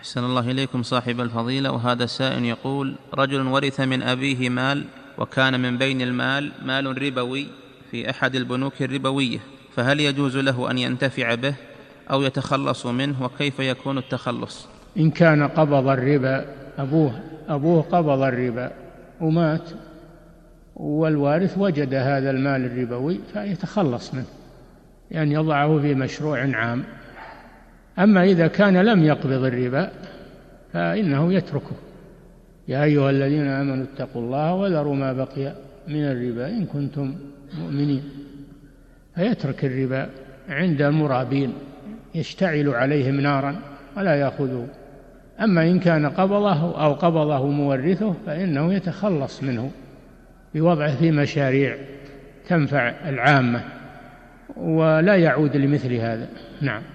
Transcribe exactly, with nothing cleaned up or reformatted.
أحسن الله إليكم صاحب الفضيلة. وهذا السائل يقول: رجل ورث من أبيه مال، وكان من بين المال مال ربوي في أحد البنوك الربوية، فهل يجوز له أن ينتفع به أو يتخلص منه، وكيف يكون التخلص؟ إن كان قبض الربا، أبوه أبوه قبض الربا ومات، والوارث وجد هذا المال الربوي فيتخلص منه، يعني يضعه في مشروع عام. أما إذا كان لم يقبض الربا فإنه يتركه. يا أيها الذين آمنوا اتقوا الله وذروا ما بقي من الربا إن كنتم مؤمنين، فيترك الربا عند المرابين يشتعل عليهم نارا ولا يأخذه. أما إن كان قبضه أو قبضه مورثه فإنه يتخلص منه بوضعه في مشاريع تنفع العامة ولا يعود لمثل هذا. نعم.